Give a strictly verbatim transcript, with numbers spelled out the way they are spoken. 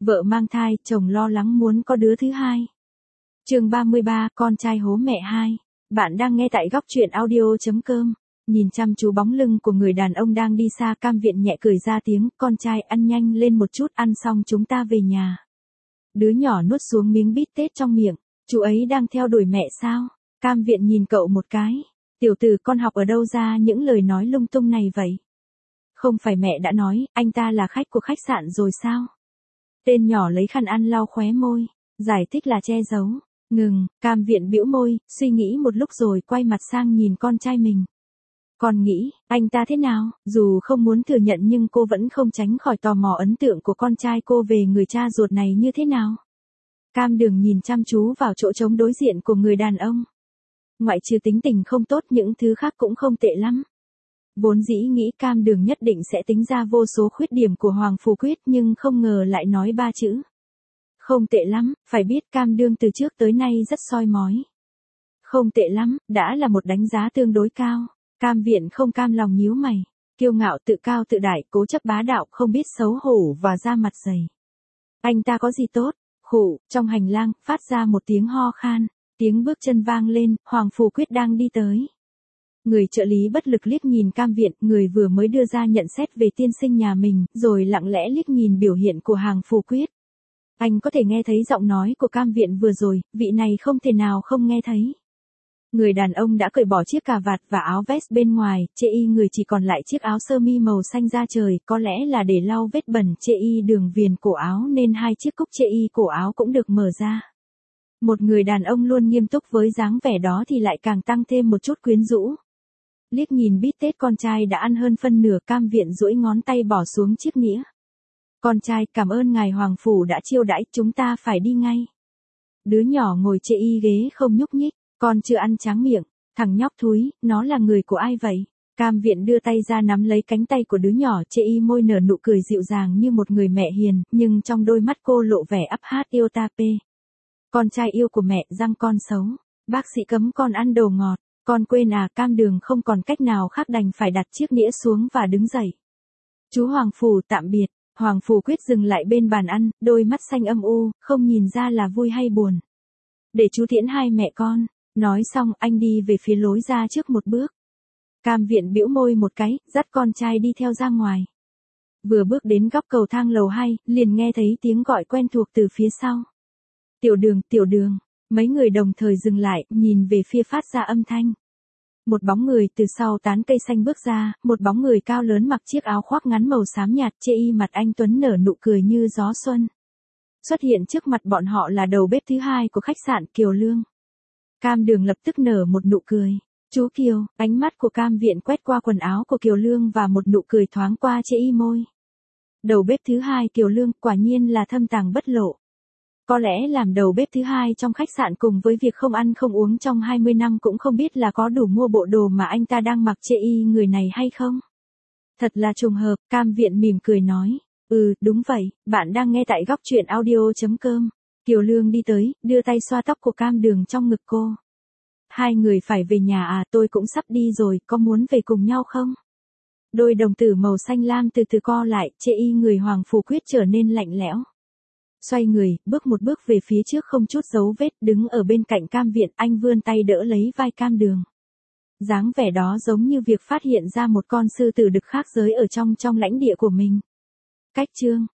Vợ mang thai, chồng lo lắng muốn có đứa thứ hai. Chương ba mươi ba, con trai hố mẹ hai. Bạn đang nghe tại góc truyện audio chấm com. Nhìn chăm chú bóng lưng của người đàn ông đang đi xa, Cam Viện nhẹ cười ra tiếng, con trai ăn nhanh lên một chút, ăn xong chúng ta về nhà. Đứa nhỏ nuốt xuống miếng bít tết trong miệng, chú ấy đang theo đuổi mẹ sao? Cam Viện nhìn cậu một cái, tiểu tử con học ở đâu ra những lời nói lung tung này vậy? Không phải mẹ đã nói, anh ta là khách của khách sạn rồi sao? Tên nhỏ lấy khăn ăn lau khóe môi, giải thích là che giấu. Ngừng, Cam Viện bĩu môi, suy nghĩ một lúc rồi quay mặt sang nhìn con trai mình. Con nghĩ, anh ta thế nào? Dù không muốn thừa nhận nhưng cô vẫn không tránh khỏi tò mò ấn tượng của con trai cô về người cha ruột này như thế nào. Cam Đường nhìn chăm chú vào chỗ trống đối diện của người đàn ông. Ngoại trừ tính tình không tốt, những thứ khác cũng không tệ lắm. Vốn dĩ nghĩ Cam Đường nhất định sẽ tính ra vô số khuyết điểm của Hoàng Phủ Quyết, nhưng không ngờ lại nói ba chữ. Không tệ lắm, phải biết Cam Đường từ trước tới nay rất soi mói. Không tệ lắm, đã là một đánh giá tương đối cao. Cam Viện không cam lòng nhíu mày. Kiêu ngạo tự cao tự đại, cố chấp bá đạo, không biết xấu hổ và da mặt dày. Anh ta có gì tốt? Khụ, trong hành lang, phát ra một tiếng ho khan. Tiếng bước chân vang lên, Hoàng Phủ Quyết đang đi tới. Người trợ lý bất lực liếc nhìn Cam Viện, người vừa mới đưa ra nhận xét về tiên sinh nhà mình, rồi lặng lẽ liếc nhìn biểu hiện của Hoàng Phủ Quyết. Anh có thể nghe thấy giọng nói của Cam Viện vừa rồi, vị này không thể nào không nghe thấy. Người đàn ông đã cởi bỏ chiếc cà vạt và áo vest bên ngoài, chê y người chỉ còn lại chiếc áo sơ mi màu xanh da trời, có lẽ là để lau vết bẩn chê y đường viền cổ áo nên hai chiếc cúc chê y cổ áo cũng được mở ra. Một người đàn ông luôn nghiêm túc với dáng vẻ đó thì lại càng tăng thêm một chút quyến rũ. Liếc nhìn bít tết con trai đã ăn hơn phân nửa, Cam Viện duỗi ngón tay bỏ xuống chiếc nĩa. Con trai, cảm ơn ngài Hoàng Phủ đã chiêu đãi, chúng ta phải đi ngay. Đứa nhỏ ngồi chê y ghế không nhúc nhích, con chưa ăn tráng miệng, thằng nhóc thúi, nó là người của ai vậy? Cam Viện đưa tay ra nắm lấy cánh tay của đứa nhỏ, chê y môi nở nụ cười dịu dàng như một người mẹ hiền, nhưng trong đôi mắt cô lộ vẻ ắp hát yêu ta pê. Con trai yêu của mẹ, răng con xấu, bác sĩ cấm con ăn đồ ngọt. Con quên à? Cam Đường không còn cách nào khác đành phải đặt chiếc nĩa xuống và đứng dậy. Chú Hoàng Phủ tạm biệt. Hoàng Phủ Quyết dừng lại bên bàn ăn, đôi mắt xanh âm u, không nhìn ra là vui hay buồn. Để chú tiễn hai mẹ con. Nói xong anh đi về phía lối ra trước một bước. Cam Viện bĩu môi một cái, dắt con trai đi theo ra ngoài. Vừa bước đến góc cầu thang lầu hai, liền nghe thấy tiếng gọi quen thuộc từ phía sau. Tiểu Đường, Tiểu Đường. Mấy người đồng thời dừng lại, nhìn về phía phát ra âm thanh. Một bóng người từ sau tán cây xanh bước ra, một bóng người cao lớn mặc chiếc áo khoác ngắn màu xám nhạt, chê y mặt anh tuấn nở nụ cười như gió xuân. Xuất hiện trước mặt bọn họ là đầu bếp thứ hai của khách sạn, Kiều Lương. Cam Đường lập tức nở một nụ cười. Chú Kiều, ánh mắt của Cam Viện quét qua quần áo của Kiều Lương và một nụ cười thoáng qua chê y môi. Đầu bếp thứ hai Kiều Lương quả nhiên là thâm tàng bất lộ. Có lẽ làm đầu bếp thứ hai trong khách sạn cùng với việc không ăn không uống trong hai mươi năm cũng không biết là có đủ mua bộ đồ mà anh ta đang mặc chê y người này hay không. Thật là trùng hợp, Cam Viện mỉm cười nói. Ừ, đúng vậy, bạn đang nghe tại góc truyện audio chấm com. Kiều Lương đi tới, đưa tay xoa tóc của Cam Đường trong ngực cô. Hai người phải về nhà à? Tôi cũng sắp đi rồi, có muốn về cùng nhau không? Đôi đồng tử màu xanh lam từ từ co lại, chê y người Hoàng Phủ Quyết trở nên lạnh lẽo. Xoay người, bước một bước về phía trước không chút dấu vết, đứng ở bên cạnh Cam Viện, anh vươn tay đỡ lấy vai Cam Đường. Dáng vẻ đó giống như việc phát hiện ra một con sư tử đực khác giới ở trong trong lãnh địa của mình. Cách chương